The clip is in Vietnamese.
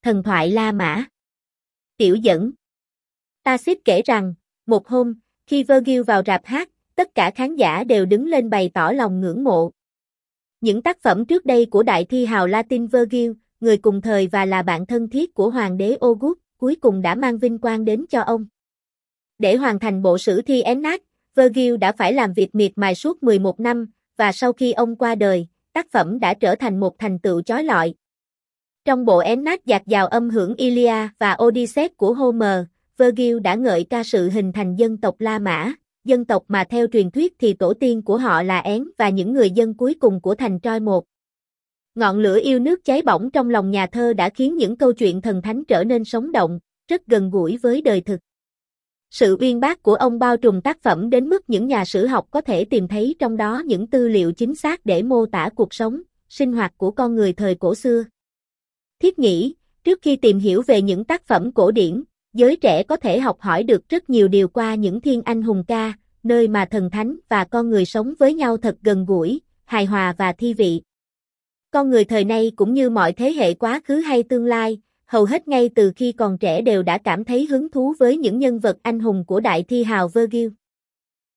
Thần thoại La Mã. Tiểu dẫn. Tacit kể rằng, một hôm, khi Vergil vào rạp hát, tất cả khán giả đều đứng lên bày tỏ lòng ngưỡng mộ. Những tác phẩm trước đây của đại thi hào Latin Vergil, người cùng thời và là bạn thân thiết của hoàng đế August, cuối cùng đã mang vinh quang đến cho ông. Để hoàn thành bộ sử thi Aeneas, Vergil đã phải làm việc miệt mài suốt 11 năm, và sau khi ông qua đời, tác phẩm đã trở thành một thành tựu chói lọi. Trong bộ Aeneas dạt dào âm hưởng Iliad và Odyssey của Homer, Vergil đã ngợi ca sự hình thành dân tộc La Mã, dân tộc mà theo truyền thuyết thì tổ tiên của họ là Én và những người dân cuối cùng của thành Troy một. Ngọn lửa yêu nước cháy bỏng trong lòng nhà thơ đã khiến những câu chuyện thần thánh trở nên sống động, rất gần gũi với đời thực. Sự uyên bác của ông bao trùm tác phẩm đến mức những nhà sử học có thể tìm thấy trong đó những tư liệu chính xác để mô tả cuộc sống, sinh hoạt của con người thời cổ xưa. Thiết nghĩ, trước khi tìm hiểu về những tác phẩm cổ điển, giới trẻ có thể học hỏi được rất nhiều điều qua những thiên anh hùng ca, nơi mà thần thánh và con người sống với nhau thật gần gũi, hài hòa và thi vị. Con người thời nay cũng như mọi thế hệ quá khứ hay tương lai, hầu hết ngay từ khi còn trẻ đều đã cảm thấy hứng thú với những nhân vật anh hùng của đại thi hào Vergil.